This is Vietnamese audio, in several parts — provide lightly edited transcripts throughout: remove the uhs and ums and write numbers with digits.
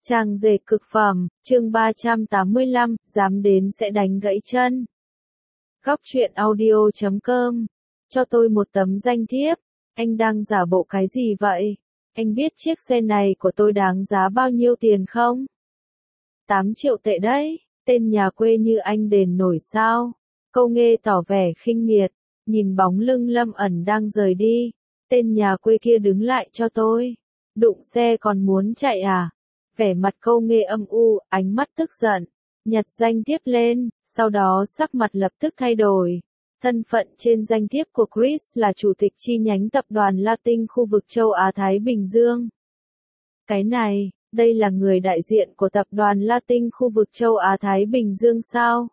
Trang dệt cực phẩm, chương 385, dám đến sẽ đánh gãy chân. Góc truyện audio.com. Cho tôi một tấm danh thiếp. Anh đang giả bộ cái gì vậy? Anh biết chiếc xe này của tôi đáng giá bao nhiêu tiền không? 8 triệu tệ đấy. Tên nhà quê như anh đền nổi sao? Câu Nghê tỏ vẻ khinh miệt, nhìn bóng lưng Lâm Ẩn đang rời đi. Tên nhà quê kia đứng lại cho tôi. Đụng xe còn muốn chạy à? Vẻ mặt Câu Nghê âm u, ánh mắt tức giận, nhặt danh thiếp lên, sau đó sắc mặt lập tức thay đổi. Thân phận trên danh thiếp của Chris là chủ tịch chi nhánh tập đoàn Latin khu vực châu Á-Thái Bình Dương. Cái này, đây là người đại diện của tập đoàn Latin khu vực châu Á-Thái Bình Dương sao?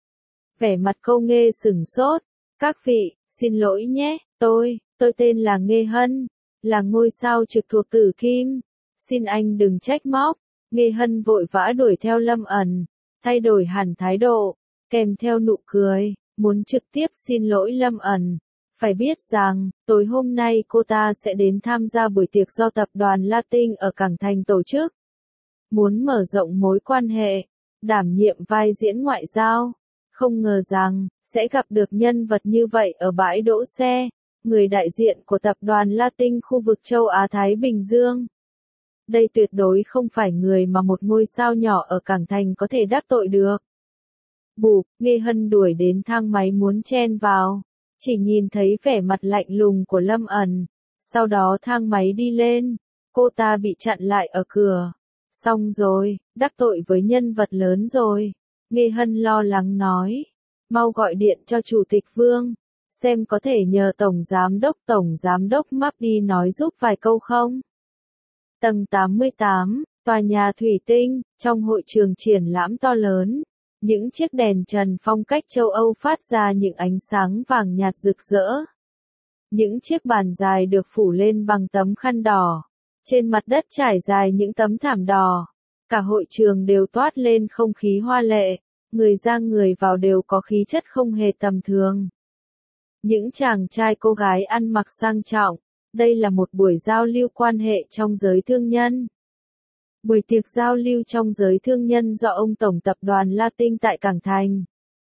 Vẻ mặt Câu Nghê sửng sốt. Các vị, xin lỗi nhé, tôi tên là Nghê Hân, là ngôi sao trực thuộc Tử Kim. Xin anh đừng trách móc. Nghê Hân vội vã đuổi theo Lâm Ẩn, thay đổi hẳn thái độ, kèm theo nụ cười, muốn trực tiếp xin lỗi Lâm Ẩn. Phải biết rằng, tối hôm nay cô ta sẽ đến tham gia buổi tiệc do tập đoàn Latin ở Cảng Thành tổ chức. Muốn mở rộng mối quan hệ, đảm nhiệm vai diễn ngoại giao. Không ngờ rằng, sẽ gặp được nhân vật như vậy ở bãi đỗ xe, người đại diện của tập đoàn Latin khu vực châu Á-Thái Bình Dương. Đây tuyệt đối không phải người mà một ngôi sao nhỏ ở Cảng Thành có thể đắc tội được. Bụp, Nghê Hân đuổi đến thang máy muốn chen vào, chỉ nhìn thấy vẻ mặt lạnh lùng của Lâm Ẩn. Sau đó thang máy đi lên, cô ta bị chặn lại ở cửa. Xong rồi, đắc tội với nhân vật lớn rồi. Nghê Hân lo lắng nói, mau gọi điện cho Chủ tịch Vương, xem có thể nhờ Tổng Giám đốc Mapdi nói giúp vài câu không. Tầng 88, tòa nhà thủy tinh, trong hội trường triển lãm to lớn, những chiếc đèn trần phong cách châu Âu phát ra những ánh sáng vàng nhạt rực rỡ. Những chiếc bàn dài được phủ lên bằng tấm khăn đỏ, trên mặt đất trải dài những tấm thảm đỏ. Cả hội trường đều toát lên không khí hoa lệ, người ra người vào đều có khí chất không hề tầm thường. Những chàng trai cô gái ăn mặc sang trọng. Đây là một buổi giao lưu quan hệ trong giới thương nhân. Buổi tiệc giao lưu trong giới thương nhân do ông Tổng tập đoàn Latin tại Cảng Thành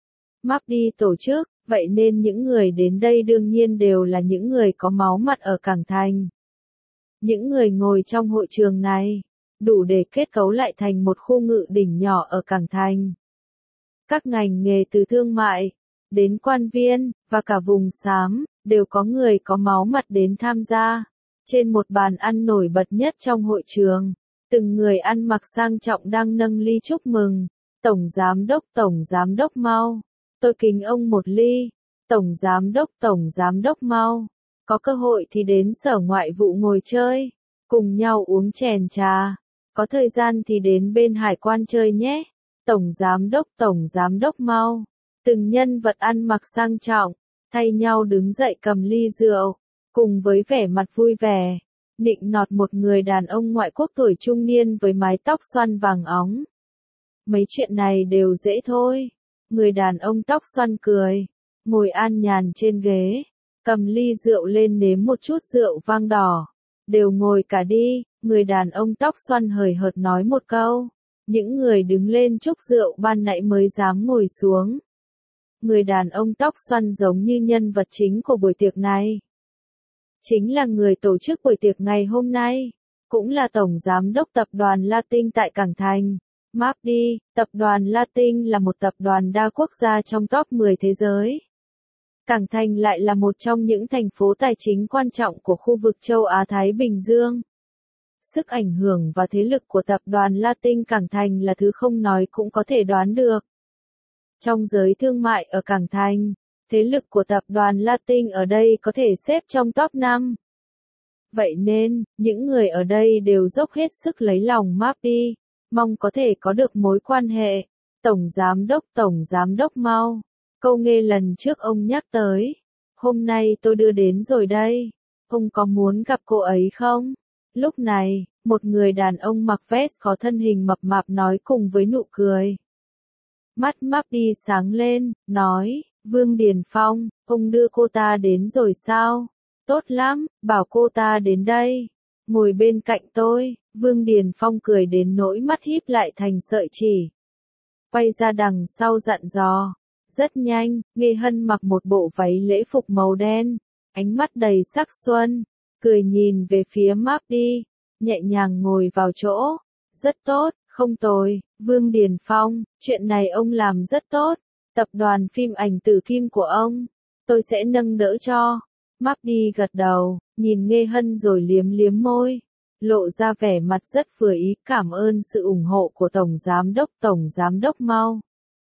Mapdi tổ chức, vậy nên những người đến đây đương nhiên đều là những người có máu mặt ở Cảng Thành. Những người ngồi trong hội trường này, đủ để kết cấu lại thành một khu ngự đỉnh nhỏ ở Cảng Thành. Các ngành nghề từ thương mại, đến quan viên, và cả vùng xám, đều có người có máu mặt đến tham gia. Trên một bàn ăn nổi bật nhất trong hội trường, từng người ăn mặc sang trọng đang nâng ly chúc mừng. Tổng Giám đốc mau. Tôi kính ông một ly. Tổng Giám đốc mau. Có cơ hội thì đến Sở Ngoại vụ ngồi chơi, cùng nhau uống chén trà. Có thời gian thì đến bên hải quan chơi nhé. Tổng Giám đốc mau. Từng nhân vật ăn mặc sang trọng, thay nhau đứng dậy cầm ly rượu, cùng với vẻ mặt vui vẻ, nịnh nọt một người đàn ông ngoại quốc tuổi trung niên với mái tóc xoăn vàng óng. Mấy chuyện này đều dễ thôi. Người đàn ông tóc xoăn cười, ngồi an nhàn trên ghế, cầm ly rượu lên nếm một chút rượu vang đỏ. Đều ngồi cả đi, người đàn ông tóc xoăn hời hợt nói một câu. Những người đứng lên chúc rượu ban nãy mới dám ngồi xuống. Người đàn ông tóc xoăn giống như nhân vật chính của buổi tiệc này. Chính là người tổ chức buổi tiệc ngày hôm nay, cũng là Tổng Giám đốc Tập đoàn Latin tại Cảng Thành. Mapdi, Tập đoàn Latin là một tập đoàn đa quốc gia trong top 10 thế giới. Cảng Thành lại là một trong những thành phố tài chính quan trọng của khu vực châu Á-Thái Bình Dương. Sức ảnh hưởng và thế lực của Tập đoàn Latin Cảng Thành là thứ không nói cũng có thể đoán được. Trong giới thương mại ở Cảng Thành, thế lực của tập đoàn Latin ở đây có thể xếp trong top 5. Vậy nên, những người ở đây đều dốc hết sức lấy lòng Mapdi, mong có thể có được mối quan hệ. Tổng Giám đốc mau. Câu Nghê lần trước ông nhắc tới. Hôm nay tôi đưa đến rồi đây. Ông có muốn gặp cô ấy không? Lúc này, một người đàn ông mặc vest có thân hình mập mạp nói cùng với nụ cười. Mắt Mapdi sáng lên, nói, Vương Điền Phong, ông đưa cô ta đến rồi sao? Tốt lắm, bảo cô ta đến đây. Ngồi bên cạnh tôi. Vương Điền Phong cười đến nỗi mắt híp lại thành sợi chỉ. Quay ra đằng sau dặn dò. Rất nhanh, Nghe Hân mặc một bộ váy lễ phục màu đen, ánh mắt đầy sắc xuân, cười nhìn về phía Mapdi, nhẹ nhàng ngồi vào chỗ. Rất tốt, không tồi, Vương Điền Phong, chuyện này ông làm rất tốt. Tập đoàn phim ảnh Tử Kim của ông, tôi sẽ nâng đỡ cho. Mapdi gật đầu, nhìn Nghe Hân rồi liếm liếm môi, lộ ra vẻ mặt rất vừa ý, cảm ơn sự ủng hộ của Tổng Giám đốc Mao.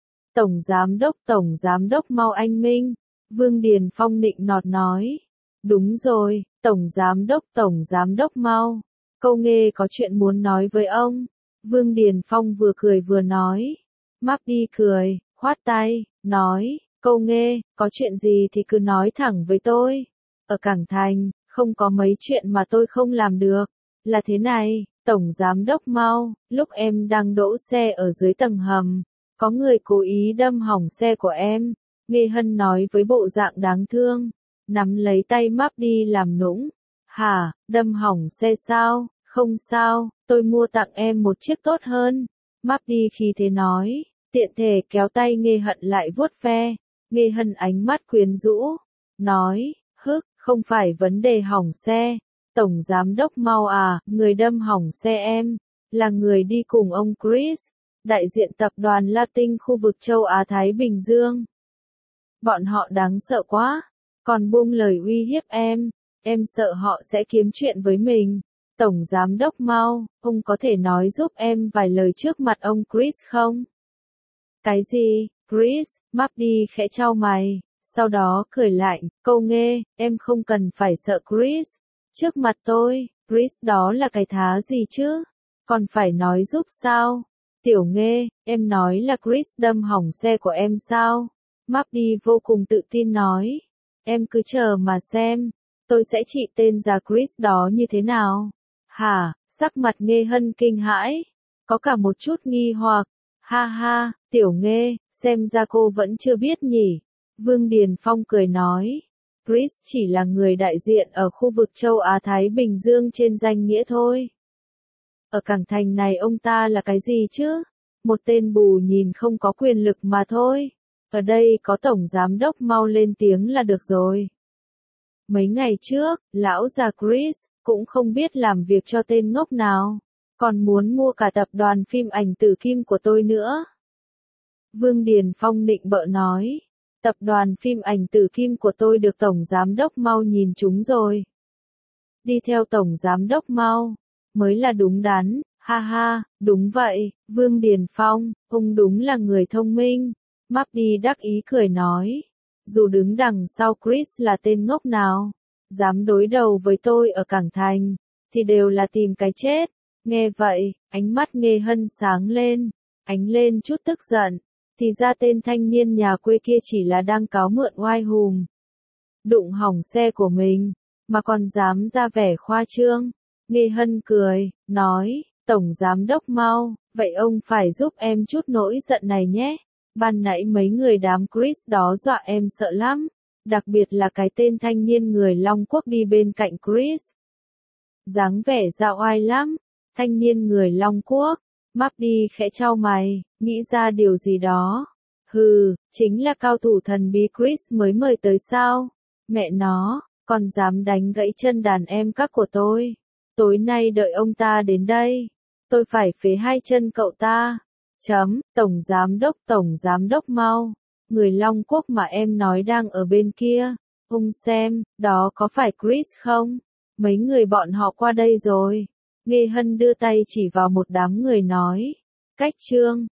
Tổng Giám đốc Mao anh Minh, Vương Điền Phong nịnh nọt nói. Đúng rồi, Tổng Giám đốc Mao, câu Nghe có chuyện muốn nói với ông. Vương Điền Phong vừa cười vừa nói. Mapdi cười, khoát tay, nói, câu Nghe, có chuyện gì thì cứ nói thẳng với tôi. Ở Cảng Thành, không có mấy chuyện mà tôi không làm được. Là thế này, Tổng Giám đốc Mao, lúc em đang đỗ xe ở dưới tầng hầm, có người cố ý đâm hỏng xe của em. Nghe Hân nói với bộ dạng đáng thương, nắm lấy tay Mapdi làm nũng. Hả, đâm hỏng xe sao? Không sao, tôi mua tặng em một chiếc tốt hơn. Mapdi khi thế nói, tiện thể kéo tay Nghe Hân lại vuốt ve. Nghe Hân ánh mắt quyến rũ, nói, không phải vấn đề hỏng xe. Tổng Giám đốc Mao à, người đâm hỏng xe em, là người đi cùng ông Chris, đại diện tập đoàn Latin khu vực châu Á Thái Bình Dương. Bọn họ đáng sợ quá, còn buông lời uy hiếp em sợ họ sẽ kiếm chuyện với mình. Tổng Giám đốc Mao, ông có thể nói giúp em vài lời trước mặt ông Chris không? Cái gì, Chris? Mapdi khẽ chau mày, sau đó cười lạnh, câu Nghe, em không cần phải sợ Chris. Trước mặt tôi, Chris đó là cái thá gì chứ? Còn phải nói giúp sao? Tiểu Nghe, em nói là Chris đâm hỏng xe của em sao? Mapdi vô cùng tự tin nói. Em cứ chờ mà xem, tôi sẽ trị tên già Chris đó như thế nào? Hả, sắc mặt Nghe Hân kinh hãi, có cả một chút nghi hoặc. Ha ha, Tiểu Nghe, xem ra cô vẫn chưa biết nhỉ. Vương Điền Phong cười nói. Chris chỉ là người đại diện ở khu vực châu Á Thái Bình Dương trên danh nghĩa thôi. Ở Cảng Thành này ông ta là cái gì chứ? Một tên bù nhìn không có quyền lực mà thôi. Ở đây có Tổng Giám đốc Mao lên tiếng là được rồi. Mấy ngày trước, lão già Chris cũng không biết làm việc cho tên ngốc nào, còn muốn mua cả tập đoàn phim ảnh Tử Kim của tôi nữa. Vương Điền Phong nịnh bợ nói. Tập đoàn phim ảnh Tử Kim của tôi được Tổng Giám đốc Mao nhìn trúng rồi. Đi theo Tổng Giám đốc Mao, mới là đúng đắn, ha ha, đúng vậy, Vương Điền Phong, ông đúng là người thông minh. Mapdi đắc ý cười nói, dù đứng đằng sau Chris là tên ngốc nào, dám đối đầu với tôi ở Cảng Thành, thì đều là tìm cái chết. Nghe vậy, ánh mắt Nghe Hân sáng lên, ánh lên chút tức giận. Thì ra tên thanh niên nhà quê kia chỉ là đang cáo mượn oai hùng. Đụng hỏng xe của mình, mà còn dám ra vẻ khoa trương. Nghe Hân cười, nói, Tổng Giám đốc Mao, vậy ông phải giúp em chút nỗi giận này nhé. Ban nãy mấy người đám Chris đó dọa em sợ lắm. Đặc biệt là cái tên thanh niên người Long Quốc đi bên cạnh Chris. Dáng vẻ dạo oai lắm. Thanh niên người Long Quốc. Mapdi khẽ chau mày, nghĩ ra điều gì đó. Hừ, chính là cao thủ thần bí Chris mới mời tới sao? Mẹ nó, còn dám đánh gãy chân đàn em các của tôi. Tối nay đợi ông ta đến đây, tôi phải phế hai chân cậu ta. Tổng Giám đốc Mao, người Long Quốc mà em nói đang ở bên kia. Ông xem, đó có phải Chris không? Mấy người bọn họ qua đây rồi. Nghe Hân đưa tay chỉ vào một đám người nói. Cách trương,